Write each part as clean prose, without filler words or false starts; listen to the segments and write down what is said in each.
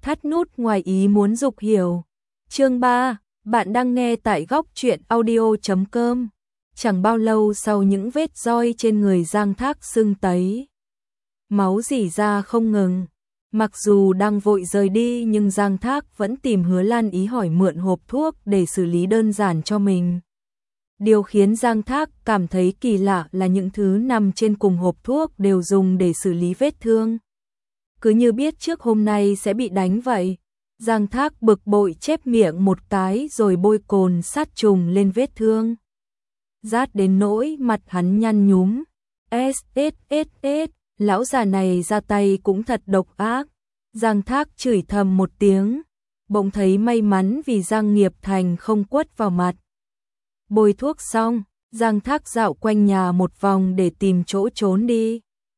Thắt nút ngoài ý muốn dục hiểu. Chương 3, bạn đang nghe tại góc truyện audio.com. Chẳng bao lâu sau những vết roi trên người Giang Thác sưng tấy, máu rỉ ra không ngừng. Mặc dù đang vội rời đi nhưng Giang Thác vẫn tìm Hứa Lan Ý hỏi mượn hộp thuốc để xử lý đơn giản cho mình. Điều khiến Giang Thác cảm thấy kỳ lạ là những thứ nằm trên cùng hộp thuốc đều dùng để xử lý vết thương. Cứ như biết trước hôm nay sẽ bị đánh vậy. Giang Thác bực bội chép miệng một cái rồi bôi cồn sát trùng lên vết thương. Rát đến nỗi mặt hắn nhăn nhúm. Lão già này ra tay cũng thật độc ác. Giang Thác chửi thầm một tiếng, bỗng thấy may mắn vì Giang Nghiệp Thành không quất vào mặt. Bôi thuốc xong, Giang Thác dạo quanh nhà một vòng để tìm chỗ trốn đi.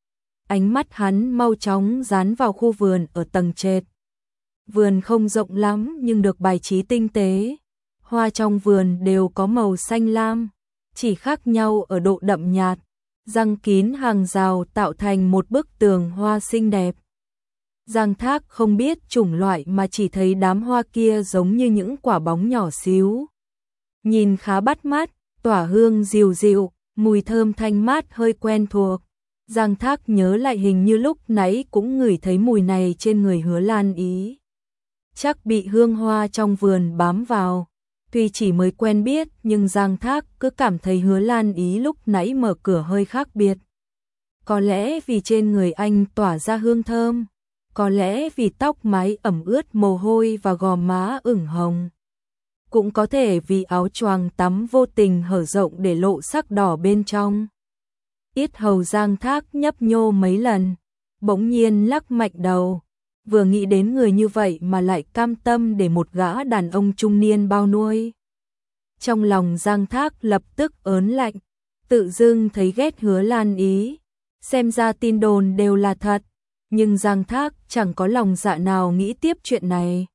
Ánh mắt hắn mau chóng dán vào khu vườn ở tầng trệt. Vườn không rộng lắm nhưng được bài trí tinh tế. Hoa trong vườn đều có màu xanh lam, chỉ khác nhau ở độ đậm nhạt. Răng kín hàng rào tạo thành một bức tường hoa xinh đẹp. Giang Thác không biết chủng loại mà chỉ thấy đám hoa kia giống như những quả bóng nhỏ xíu. Nhìn khá bắt mắt, tỏa hương dịu dịu, mùi thơm thanh mát hơi quen thuộc. Giang Thác nhớ lại hình như lúc nãy cũng ngửi thấy mùi này trên người Hứa Lan Ý. Chắc bị hương hoa trong vườn bám vào. Tuy chỉ mới quen biết nhưng Giang Thác cứ cảm thấy Hứa Lan Ý lúc nãy mở cửa hơi khác biệt. Có lẽ vì trên người anh tỏa ra hương thơm, có lẽ vì tóc mái ẩm ướt mồ hôi và gò má ửng hồng. Cũng có thể vì áo choàng tắm vô tình hở rộng để lộ sắc đỏ bên trong. Yết hầu Giang Thác nhấp nhô mấy lần, bỗng nhiên lắc mạnh đầu. Vừa nghĩ đến người như vậy mà lại cam tâm để một gã đàn ông trung niên bao nuôi. Trong lòng Giang Thác lập tức ớn lạnh, tự dưng thấy ghét Hứa Lan Ý. Xem ra tin đồn đều là thật, nhưng Giang Thác chẳng có lòng dạ nào nghĩ tiếp chuyện này.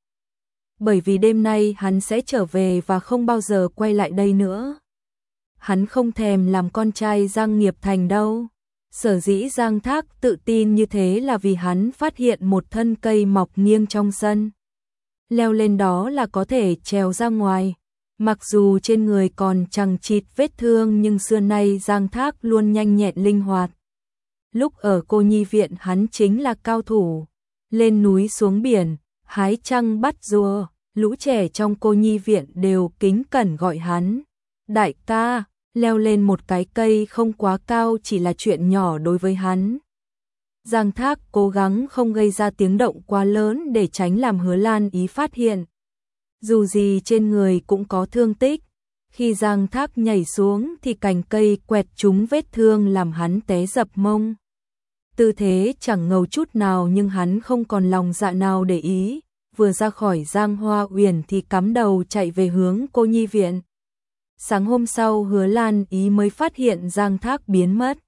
Bởi vì đêm nay hắn sẽ trở về và không bao giờ quay lại đây nữa. Hắn không thèm làm con trai Giang Nghiệp Thành đâu. Sở dĩ Giang Thác tự tin như thế là vì hắn phát hiện một thân cây mọc nghiêng trong sân. Leo lên đó là có thể trèo ra ngoài. Mặc dù trên người còn chằng chịt vết thương nhưng xưa nay Giang Thác luôn nhanh nhẹn linh hoạt. Lúc ở cô nhi viện hắn chính là cao thủ. Lên núi xuống biển, hái trăng bắt rùa, lũ trẻ trong cô nhi viện đều kính cẩn gọi hắn đại ca. Leo lên một cái cây không quá cao chỉ là chuyện nhỏ đối với hắn. Giang Thác cố gắng không gây ra tiếng động quá lớn để tránh làm Hứa Lan Ý phát hiện. Dù gì trên người cũng có thương tích. Khi Giang Thác nhảy xuống thì cành cây quẹt trúng vết thương làm hắn té dập mông. Tư thế chẳng ngầu chút nào nhưng hắn không còn lòng dạ nào để ý. Vừa ra khỏi Giang Hoa Uyển thì cắm đầu chạy về hướng cô nhi viện. Sáng hôm sau Hứa Lan Ý mới phát hiện Giang Thác biến mất.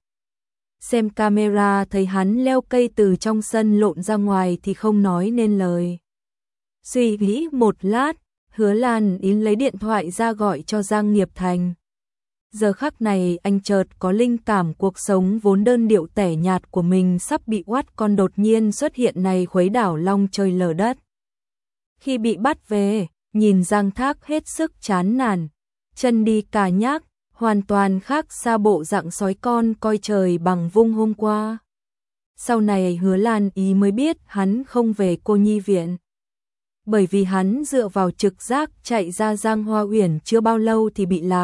Xem camera thấy hắn leo cây từ trong sân lộn ra ngoài thì không nói nên lời. Suy nghĩ một lát, Hứa Lan Ý lấy điện thoại ra gọi cho Giang Nghiệp Thành. Giờ khắc này anh chợt có linh cảm cuộc sống vốn đơn điệu tẻ nhạt của mình sắp bị oát con đột nhiên xuất hiện này khuấy đảo long trời lở đất. Khi bị bắt về, nhìn Giang Thác hết sức chán nản. Chân đi cà nhác, hoàn toàn khác xa bộ dạng sói con coi trời bằng vung hôm qua. Sau này Hứa Lan Ý mới biết hắn không về cô nhi viện. Bởi vì hắn dựa vào trực giác chạy ra Giang Hoa Uyển chưa bao lâu thì bị lạc.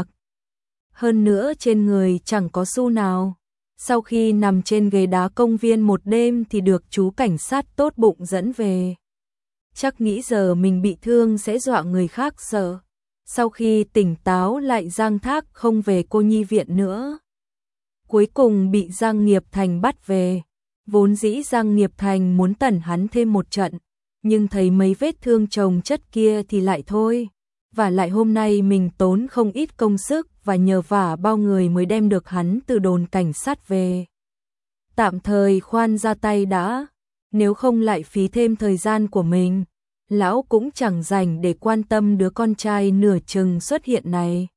Hơn nữa trên người chẳng có xu nào. Sau khi nằm trên ghế đá công viên một đêm thì được chú cảnh sát tốt bụng dẫn về. Chắc nghĩ giờ mình bị thương sẽ dọa người khác sợ. Sau khi tỉnh táo lại Giang Thác không về cô nhi viện nữa. Cuối cùng bị Giang Nghiệp Thành bắt về. Vốn dĩ Giang Nghiệp Thành muốn tẩn hắn thêm một trận, nhưng thấy mấy vết thương chồng chất kia thì lại thôi. Và lại hôm nay mình tốn không ít công sức và nhờ vả bao người mới đem được hắn từ đồn cảnh sát về. Tạm thời khoan ra tay đã, nếu không lại phí thêm thời gian của mình. Lão cũng chẳng rảnh để quan tâm đứa con trai nửa chừng xuất hiện này.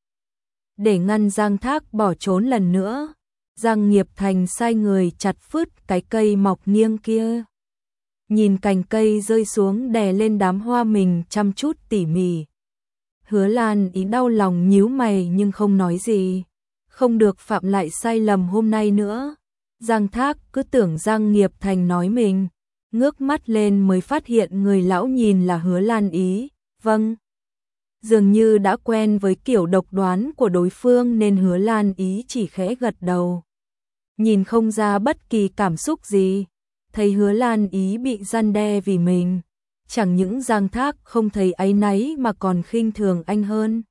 Để ngăn Giang Thác bỏ trốn lần nữa, Giang Nghiệp Thành sai người chặt phứt cái cây mọc nghiêng kia. nhìn cành cây rơi xuống đè lên đám hoa mình chăm chút tỉ mỉ. Hứa Lan Ý đau lòng nhíu mày nhưng không nói gì, không được phạm lại sai lầm hôm nay nữa. Giang Thác cứ tưởng Giang Nghiệp Thành nói mình, ngước mắt lên mới phát hiện người lão nhìn là Hứa Lan Ý. Vâng. Dường như đã quen với kiểu độc đoán của đối phương nên Hứa Lan Ý chỉ khẽ gật đầu. Nhìn không ra bất kỳ cảm xúc gì, thấy Hứa Lan Ý bị răn đe vì mình. Chẳng những Giang Thác không thấy áy náy mà còn khinh thường anh hơn.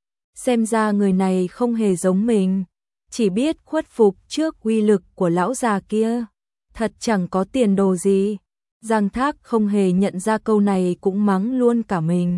Xem ra người này không hề giống mình, chỉ biết khuất phục trước uy lực của lão già kia. Thật chẳng có tiền đồ gì. Giang Thác không hề nhận ra câu này cũng mắng luôn cả mình.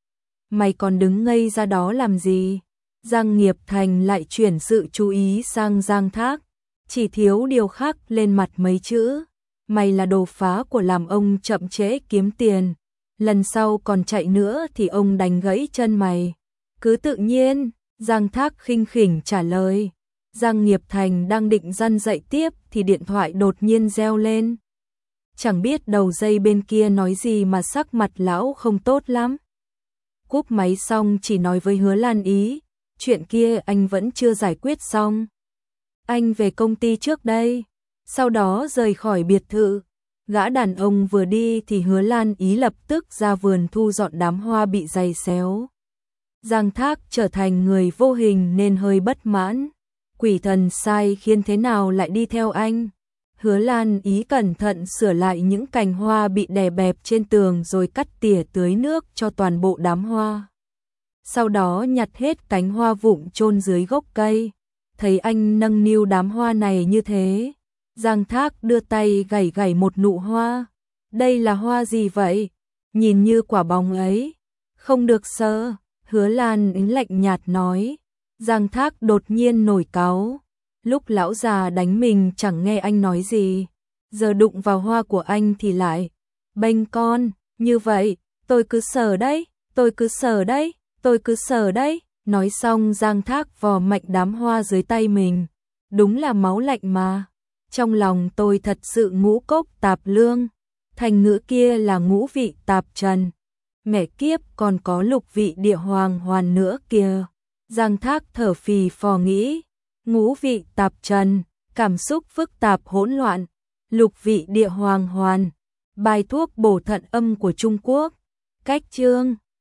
Mày còn đứng ngây ra đó làm gì? Giang Nghiệp Thành lại chuyển sự chú ý sang Giang Thác, chỉ thiếu điều khác lên mặt mấy chữ. Mày là đồ phá của làm ông chậm trễ kiếm tiền. Lần sau còn chạy nữa thì ông đánh gãy chân mày. Cứ tự nhiên, Giang Thác khinh khỉnh trả lời. Giang Nghiệp Thành đang định răn dạy tiếp thì điện thoại đột nhiên reo lên. Chẳng biết đầu dây bên kia nói gì mà sắc mặt lão không tốt lắm. Cúp máy xong chỉ nói với Hứa Lan Ý, chuyện kia anh vẫn chưa giải quyết xong. Anh về công ty trước đây, sau đó rời khỏi biệt thự. Gã đàn ông vừa đi thì Hứa Lan Ý lập tức ra vườn thu dọn đám hoa bị giày xéo. Giang Thác trở thành người vô hình nên hơi bất mãn. Quỷ thần sai khiến thế nào lại đi theo anh? Hứa Lan Ý cẩn thận sửa lại những cành hoa bị đè bẹp trên tường rồi cắt tỉa tưới nước cho toàn bộ đám hoa. Sau đó nhặt hết cánh hoa vụn chôn dưới gốc cây. Thấy anh nâng niu đám hoa này như thế, Giang Thác đưa tay gảy gảy một nụ hoa. Đây là hoa gì vậy? Nhìn như quả bóng ấy. Không được sờ. Hứa Lan Ý lạnh nhạt nói. Giang Thác đột nhiên nổi cáu. Lúc lão già đánh mình chẳng nghe anh nói gì, giờ đụng vào hoa của anh thì lại bênh con, như vậy, tôi cứ sờ đấy, tôi cứ sờ đấy, tôi cứ sờ đấy. Nói xong Giang Thác vò mạnh đám hoa dưới tay mình. Đúng là máu lạnh mà. Trong lòng tôi thật sự ngũ cốc tạp lương. Thành ngữ kia là ngũ vị tạp trần. Mẹ kiếp còn có lục vị địa hoàng hoàn nữa kìa. Giang Thác thở phì phò nghĩ. Ngũ vị tạp trần, cảm xúc phức tạp hỗn loạn. Lục vị địa hoàng hoàn, bài thuốc bổ thận âm của Trung Quốc. Cách chương